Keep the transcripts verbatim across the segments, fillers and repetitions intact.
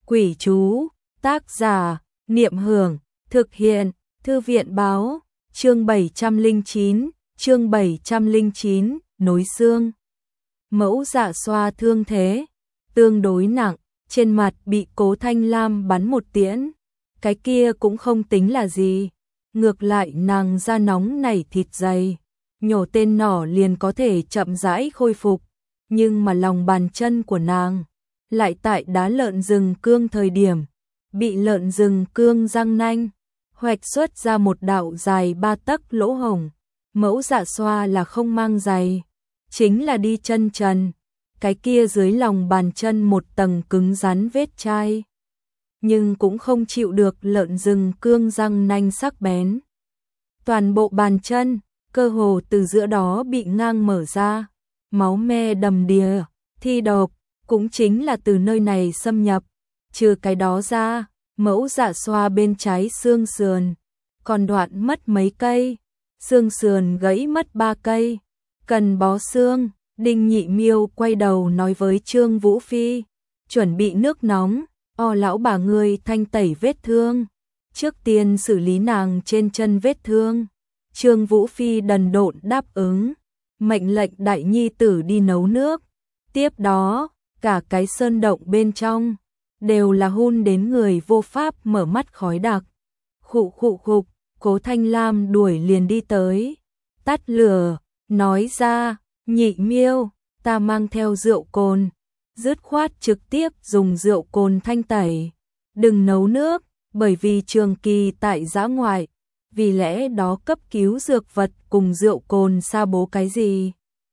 Quỷ chú, tác giả, Niệm Hưởng, thực hiện, Thư viện báo, chương bảy trăm lẻ chín, chương bảy trăm lẻ chín, nối xương. Mẫu Dạ Xoa thương thế, tương đối nặng, trên mặt bị Cố Thanh Lam bắn một tiễn. Cái kia cũng không tính là gì, ngược lại nàng da nóng nảy thịt dày, nhổ tên nỏ liền có thể chậm rãi khôi phục, nhưng mà lòng bàn chân của nàng lại tại đá lợn rừng cương thời điểm, bị lợn rừng cương răng nanh, hoạch xuất ra một đạo dài ba tấc lỗ hổng. Mẫu Dạ Xoa là không mang giày, chính là đi chân trần, cái kia dưới lòng bàn chân một tầng cứng rắn vết chai, nhưng cũng không chịu được lợn rừng cương răng nanh sắc bén. Toàn bộ bàn chân, cơ hồ từ giữa đó bị ngang mở ra, máu me đầm đìa, thi độc, cũng chính là từ nơi này xâm nhập. Trừ cái đó ra, Mẫu Dạ Xoa bên trái xương sườn, còn đoạn mất mấy cây, xương sườn gãy mất ba cây, cần bó xương. Đinh Nhị Miêu quay đầu nói với Trương Vũ Phi, chuẩn bị nước nóng, o lão bà ngươi thanh tẩy vết thương, trước tiên xử lý nàng trên chân vết thương. Trương Vũ Phi đần độn đáp ứng, mệnh lệnh đại nhi tử đi nấu nước. Tiếp đó, cả cái sơn động bên trong đều là hun đến người vô pháp mở mắt khói đặc. Khụ khụ khục, Cố Thanh Lam đuổi liền đi tới, tắt lửa, nói ra, Nhị Miêu, ta mang theo rượu cồn, dứt khoát trực tiếp dùng rượu cồn thanh tẩy, đừng nấu nước, bởi vì trường kỳ tại dã ngoại, vì lẽ đó cấp cứu dược vật cùng rượu cồn sa bố cái gì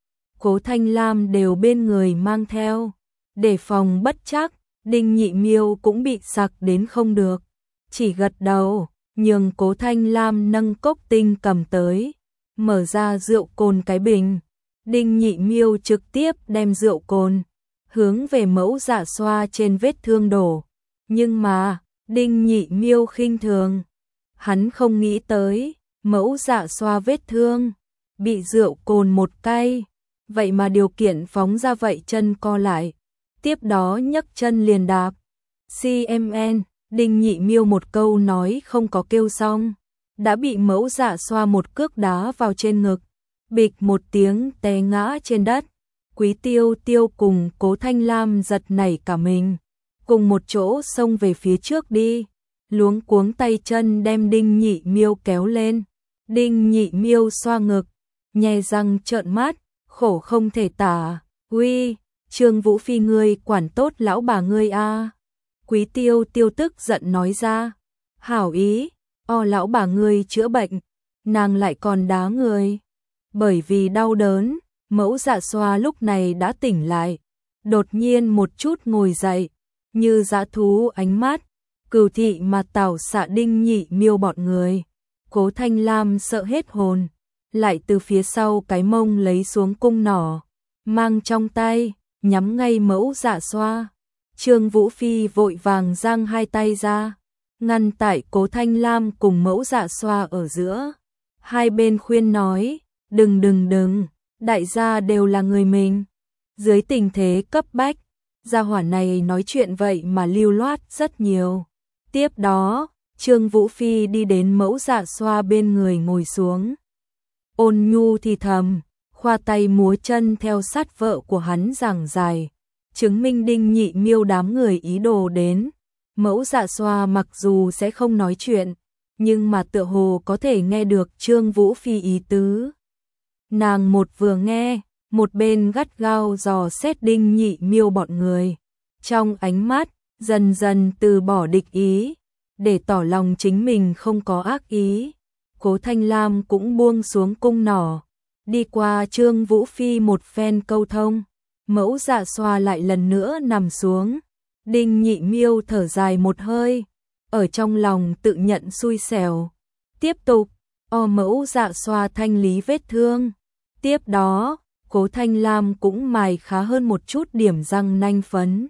Cố Thanh Lam đều bên người mang theo, để phòng bất trắc. Đinh Nhị Miêu cũng bị sặc đến không được, chỉ gật đầu, nhường Cố Thanh Lam nâng cốc tinh cầm tới, mở ra rượu cồn cái bình. Đinh Nhị Miêu trực tiếp đem rượu cồn hướng về Mẫu Dạ Xoa trên vết thương đổ, nhưng mà Đinh Nhị Miêu khinh thường, hắn không nghĩ tới Mẫu Dạ Xoa vết thương bị rượu cồn một cay, vậy mà điều kiện phóng ra vậy chân co lại, tiếp đó nhấc chân liền đạp. xê em en, Đinh Nhị Miêu một câu nói không có kêu xong, đã bị Mẫu Dạ Xoa một cước đá vào trên ngực, bịch một tiếng té ngã trên đất. Quý Tiêu Tiêu cùng Cố Thanh Lam giật nảy cả mình, cùng một chỗ xông về phía trước đi, luống cuống tay chân đem Đinh Nhị Miêu kéo lên. Đinh Nhị Miêu xoa ngực, nhe răng trợn mắt, khổ không thể tả, uy, Trương Vũ Phi ngươi quản tốt lão bà ngươi a. Quý Tiêu Tiêu tức giận nói ra, hảo ý, o lão bà ngươi chữa bệnh, nàng lại còn đá người. Bởi vì đau đớn, Mẫu Dạ Xoa lúc này đã tỉnh lại, đột nhiên một chút ngồi dậy, như dã thú ánh mắt, cừu thị mà tảo xạ Đinh Nhị Miêu bọn người. Cố Thanh Lam sợ hết hồn, lại từ phía sau cái mông lấy xuống cung nỏ, mang trong tay, nhắm ngay Mẫu Dạ Xoa. Trương Vũ Phi vội vàng giang hai tay ra, ngăn tại Cố Thanh Lam cùng Mẫu Dạ Xoa ở giữa. Hai bên khuyên nói, đừng đừng đừng, đại gia đều là người mình. Dưới tình thế cấp bách, gia hỏa này nói chuyện vậy mà lưu loát rất nhiều. Tiếp đó, Trương Vũ Phi đi đến Mẫu Dạ Xoa bên người ngồi xuống, ôn nhu thì thầm, khoa tay múa chân theo sát vợ của hắn giảng giải, chứng minh Đinh Nhị Miêu đám người ý đồ đến. Mẫu Dạ Xoa mặc dù sẽ không nói chuyện, nhưng mà tựa hồ có thể nghe được Trương Vũ Phi ý tứ. Nàng một vừa nghe, một bên gắt gao dò xét Đinh Nhị Miêu bọn người, trong ánh mắt dần dần từ bỏ địch ý, để tỏ lòng chính mình không có ác ý. Cố Thanh Lam cũng buông xuống cung nỏ, đi qua Trương Vũ Phi một phen câu thông. Mẫu Dạ Xoa lại lần nữa nằm xuống. Đinh Nhị Miêu thở dài một hơi, ở trong lòng tự nhận xui xẻo, tiếp tục o Mẫu Dạ Xoa thanh lý vết thương. Tiếp đó, Cố Thanh Lam cũng mài khá hơn một chút điểm răng nanh phấn.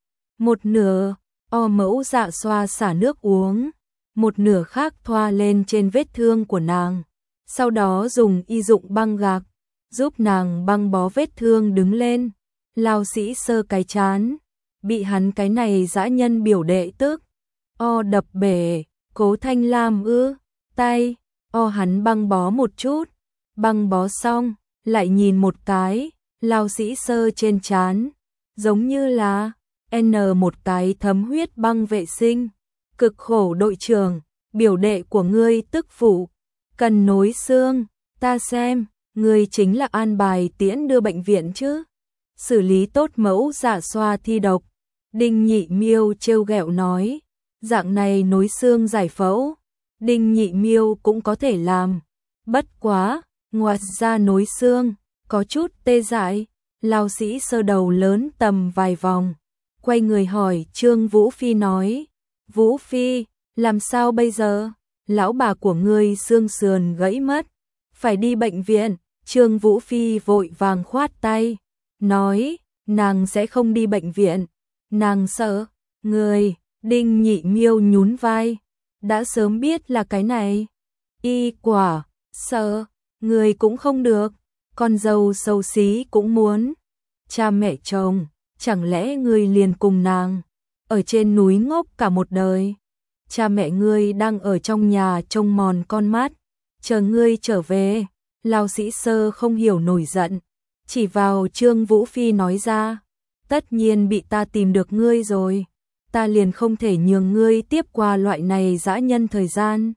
Một nửa, o Mẫu Dạ Xoa xả nước uống, một nửa khác thoa lên trên vết thương của nàng, sau đó dùng y dụng băng gạc, giúp nàng băng bó vết thương đứng lên. Lao Sĩ Sơ cái chán, bị hắn cái này dã nhân biểu đệ tức. O đập bể, Cố Thanh Lam ư, tay, o hắn băng bó một chút, băng bó xong, lại nhìn một cái, Lao Sĩ Sơ trên trán, giống như là N một cái thấm huyết băng vệ sinh, cực khổ đội trưởng, biểu đệ của ngươi tức phụ, cần nối xương, ta xem, ngươi chính là an bài tiễn đưa bệnh viện chứ, xử lý tốt mẫu dạ xoa thi độc. Đinh Nhị Miêu trêu ghẹo nói, dạng này nối xương giải phẫu, Đinh Nhị Miêu cũng có thể làm, bất quá, ngoặt ra nối xương, có chút tê dại. Lao Sĩ Sơ đầu lớn tầm vài vòng, quay người hỏi Trương Vũ Phi nói, Vũ Phi, làm sao bây giờ? Lão bà của ngươi xương sườn gãy mất, phải đi bệnh viện. Trương Vũ Phi vội vàng khoát tay, nói, nàng sẽ không đi bệnh viện, nàng sợ. Người, Đinh Nhị Miêu nhún vai, đã sớm biết là cái này. Y quả, sợ, người cũng không được, con dâu xấu xí cũng muốn. Cha mẹ chồng, chẳng lẽ ngươi liền cùng nàng ở trên núi ngốc cả một đời? Cha mẹ ngươi đang ở trong nhà trông mòn con mắt, chờ ngươi trở về. Lao Sĩ Sơ không hiểu nổi giận, chỉ vào Trương Vũ Phi nói ra, tất nhiên bị ta tìm được ngươi rồi, ta liền không thể nhường ngươi tiếp qua loại này dã nhân thời gian.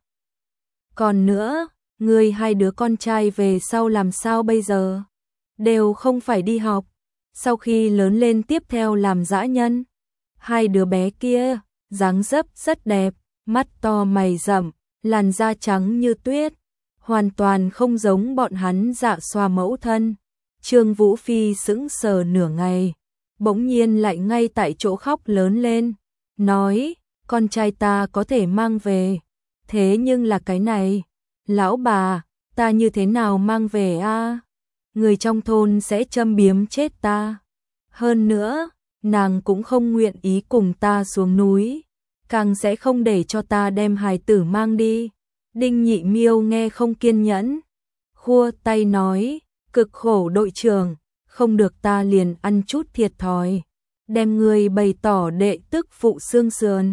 Còn nữa, ngươi hai đứa con trai về sau làm sao bây giờ? Đều không phải đi học, sau khi lớn lên tiếp theo làm dã nhân. Hai đứa bé kia, dáng dấp rất đẹp, mắt to mày rậm, làn da trắng như tuyết, hoàn toàn không giống bọn hắn dạ xoa mẫu thân. Trương Vũ Phi sững sờ nửa ngày, bỗng nhiên lại ngay tại chỗ khóc lớn lên, nói, con trai ta có thể mang về, thế nhưng là cái này, lão bà, ta như thế nào mang về a? Người trong thôn sẽ châm biếm chết ta. Hơn nữa, nàng cũng không nguyện ý cùng ta xuống núi, càng sẽ không để cho ta đem hài tử mang đi. Đinh Nhị Miêu nghe không kiên nhẫn, khua tay nói, cực khổ đội trưởng, không được ta liền ăn chút thiệt thòi, đem người bày tỏ đệ tức phụ xương sườn.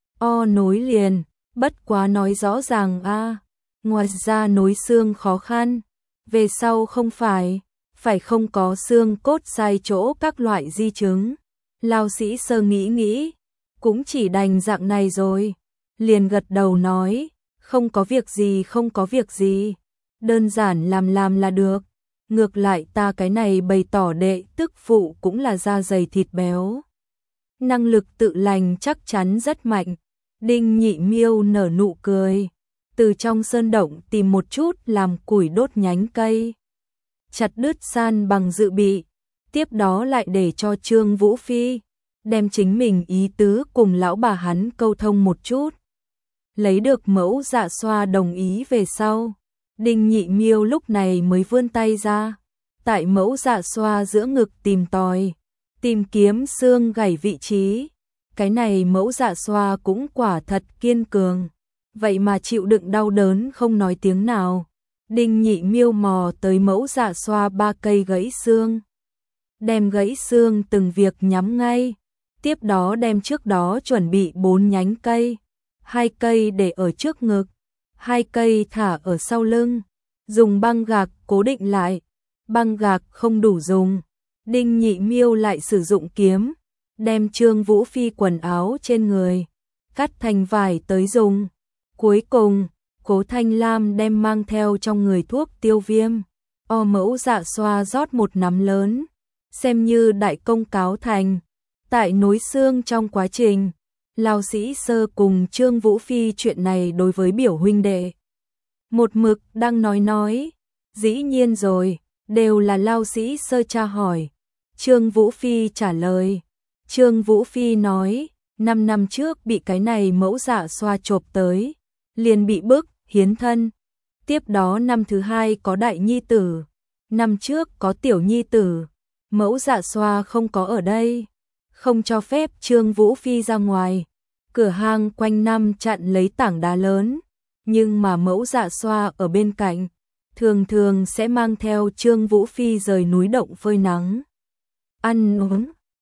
O nối liền, bất quá nói rõ ràng a, ngoài ra nối xương khó khăn, về sau không phải, phải không có xương cốt sai chỗ các loại di chứng. Lao Sĩ Sơ nghĩ nghĩ, cũng chỉ đành dạng này rồi, liền gật đầu nói, không có việc gì không có việc gì, đơn giản làm làm là được, ngược lại ta cái này bày tỏ đệ tức phụ cũng là da dày thịt béo, năng lực tự lành chắc chắn rất mạnh. Đinh Nhị Miêu nở nụ cười, từ trong sơn động tìm một chút làm củi đốt nhánh cây, chặt đứt san bằng dự bị, tiếp đó lại để cho Trương Vũ Phi đem chính mình ý tứ cùng lão bà hắn câu thông một chút. Lấy được mẫu dạ xoa đồng ý về sau, Đinh Nhị Miêu lúc này mới vươn tay ra, tại mẫu dạ xoa giữa ngực tìm tòi, tìm kiếm xương gãy vị trí. Cái này mẫu dạ xoa cũng quả thật kiên cường, vậy mà chịu đựng đau đớn không nói tiếng nào. Đinh Nhị Miêu mò tới mẫu dạ xoa ba cây gãy xương, đem gãy xương từng việc nhắm ngay, tiếp đó đem trước đó chuẩn bị bốn nhánh cây, hai cây để ở trước ngực, hai cây thả ở sau lưng, dùng băng gạc cố định lại. Băng gạc không đủ dùng, Đinh Nhị Miêu lại sử dụng kiếm, đem Trương Vũ Phi quần áo trên người cắt thành vải tới dùng. Cuối cùng, Cố Thanh Lam đem mang theo trong người thuốc tiêu viêm, o mẫu dạ xoa rót một nắm lớn, xem như đại công cáo thành. Tại nối xương trong quá trình, Lao Sĩ Sơ cùng Trương Vũ Phi chuyện này đối với biểu huynh đệ một mực đang nói nói, dĩ nhiên rồi, đều là Lao Sĩ Sơ tra hỏi. Trương Vũ Phi trả lời, Trương Vũ Phi nói, năm năm trước bị cái này mẫu dạ xoa chộp tới, liền bị bức hiến thân, tiếp đó năm thứ hai có đại nhi tử, năm trước có tiểu nhi tử, mẫu dạ xoa không có ở đây, không cho phép Trương Vũ Phi ra ngoài, cửa hang quanh năm chặn lấy tảng đá lớn, nhưng mà mẫu dạ xoa ở bên cạnh, thường thường sẽ mang theo Trương Vũ Phi rời núi động phơi nắng, ăn uống.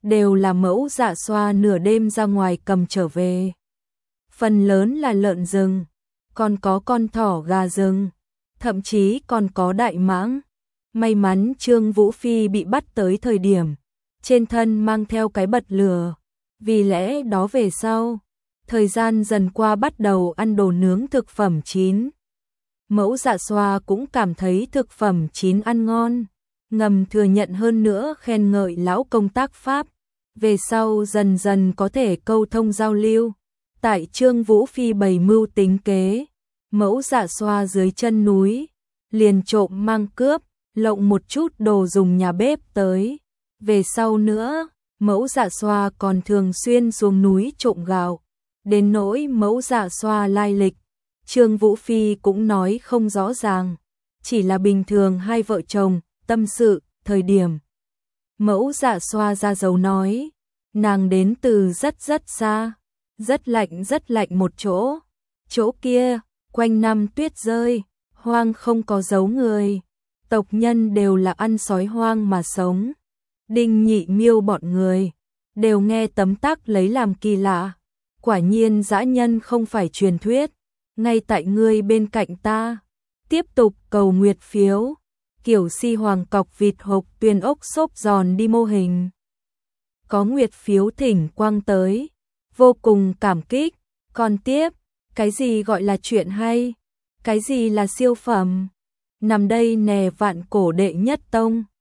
đều là Mẫu Dạ Xoa nửa đêm ra ngoài cầm trở về. Phần lớn là lợn rừng, còn có con thỏ gà rừng, thậm chí còn có đại mãng. May mắn Trương Vũ Phi bị bắt tới thời điểm trên thân mang theo cái bật lửa, vì lẽ đó về sau, thời gian dần qua bắt đầu ăn đồ nướng thực phẩm chín. Mẫu Dạ Xoa cũng cảm thấy thực phẩm chín ăn ngon, ngầm thừa nhận hơn nữa khen ngợi lão công tác Pháp, về sau dần dần có thể câu thông giao lưu. Tại Trương Vũ Phi bày mưu tính kế, Mẫu Dạ Xoa dưới chân núi, liền trộm mang cướp, lộng một chút đồ dùng nhà bếp tới. Về sau nữa, Mẫu Dạ Xoa còn thường xuyên xuống núi trộm gạo, đến nỗi Mẫu Dạ Xoa lai lịch, Trương Vũ Phi cũng nói không rõ ràng, chỉ là bình thường hai vợ chồng tâm sự, thời điểm Mẫu Dạ Xoa ra dấu nói, nàng đến từ rất rất xa, rất lạnh rất lạnh một chỗ, chỗ kia quanh năm tuyết rơi, hoang không có dấu người, tộc nhân đều là ăn sói hoang mà sống. Đinh Nhị Miêu bọn người đều nghe tấm tắc lấy làm kỳ lạ, quả nhiên dã nhân không phải truyền thuyết, ngay tại ngươi bên cạnh ta. Tiếp tục cầu nguyệt phiếu, kiểu si hoàng cọc vịt hộp tuyền ốc xốp giòn đi mô hình. Có nguyệt phiếu thỉnh quang tới, vô cùng cảm kích. Còn tiếp, cái gì gọi là chuyện hay, cái gì là siêu phẩm, nằm đây nè vạn cổ đệ nhất tông.